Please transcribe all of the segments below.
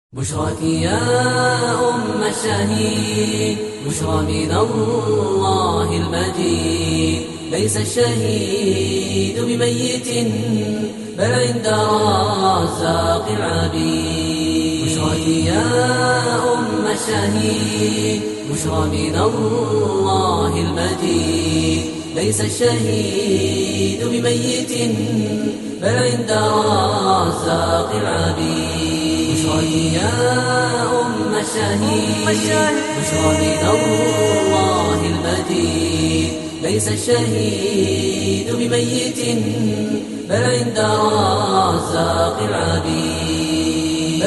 بشراك يا أم الشهيد بشرى من الله المجيد. ليس الشهيد بميت بل عند رزاق العبيد. بشراك يا أم الشهيد بشرى من الله المجيد. ليس الشهيد بميت بل عند رزاق العبيد. بشراك يا أم الشهيد بشرى من الله المجيد. ليس الشهيد بميت بل عند رزاق العبيد.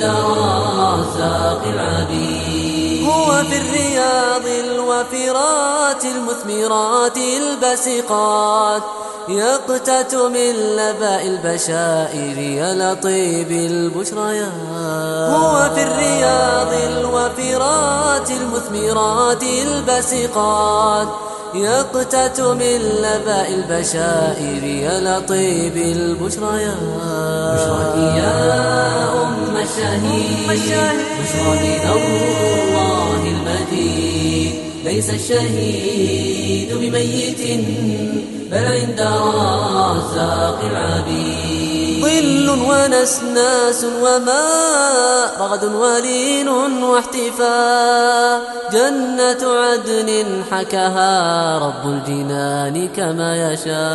هو في الرياض الوافرات المثمرات الباسقات يقتات من لباء البشائر يا لطيب البشريات. هو في الرياض الوافرات المثمرات الباسقات يقتات من لباء البشائر يا لطيب البشريات. بشراك يا أم الشهيد بشرى من الله المجيد. ليس الشهيد بميت بل عند رزاق العبيد. ظل ونسناس وماء رغد ولين واحتفاء جنة عدن حكاها رب الجنان كما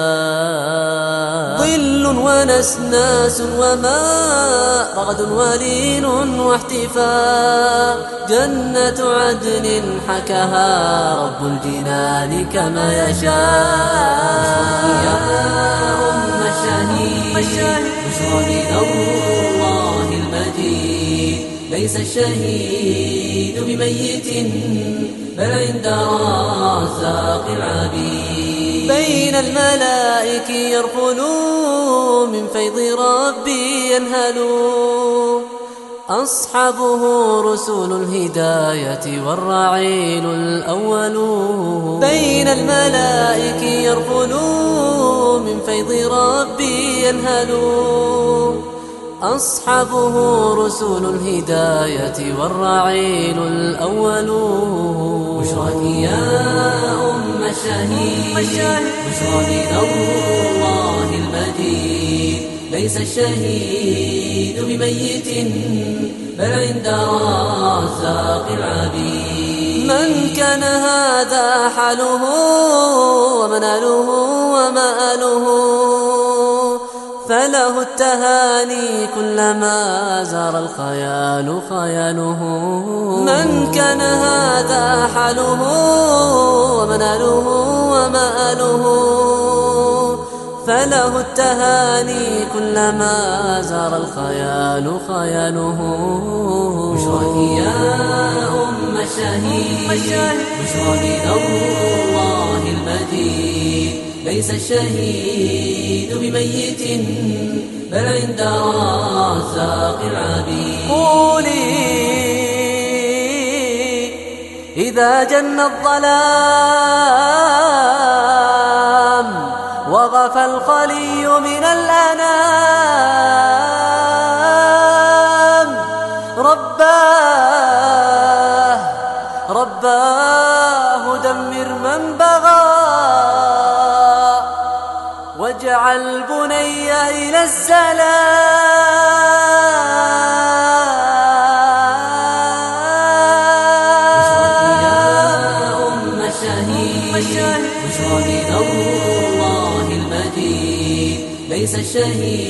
يشاء. ظل ونسناس وماء رغد ولين واحتفاء جنة عدن حكاها رب الجنان كما يشاء. يا أم الشهيد بشرى من الله المجيد. ليس الشهيد بميت بل عند رزاق العبيد. بين الملائك يرفلوا من فيض ربي ينهلوا أصحابه رسول الهداية والرعيل الأول. بين الملائك يرفلوا من فيض ربي ينهلوا أصحابه رسول الهداية والرعيل الأول. بشراك يا أم الشهيد بشرى من الله المجيد. ليس الشهيد بميت بل عند رزاق العبيد. من كان هذا حاله ومناله ومآله فله التهاني كلما زار الخيال خياله. من كان هذا حاله ومناله ومآله فله التهاني كلما زار الخيال خياله. بشراك يا أم الشهيد بشرى من الله المجيد. ليس الشهيد بميت بل عند رزاق العبيد. قولي إذا جن الظلام وغفى الخلي من الأنام رباه دمر من بغى واجعل بني إلى السلام. يا أم الشهيد بشرى من الله المجيد. ليس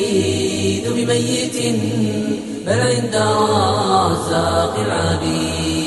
الشهيد بميت بل عند رزاق العبيد.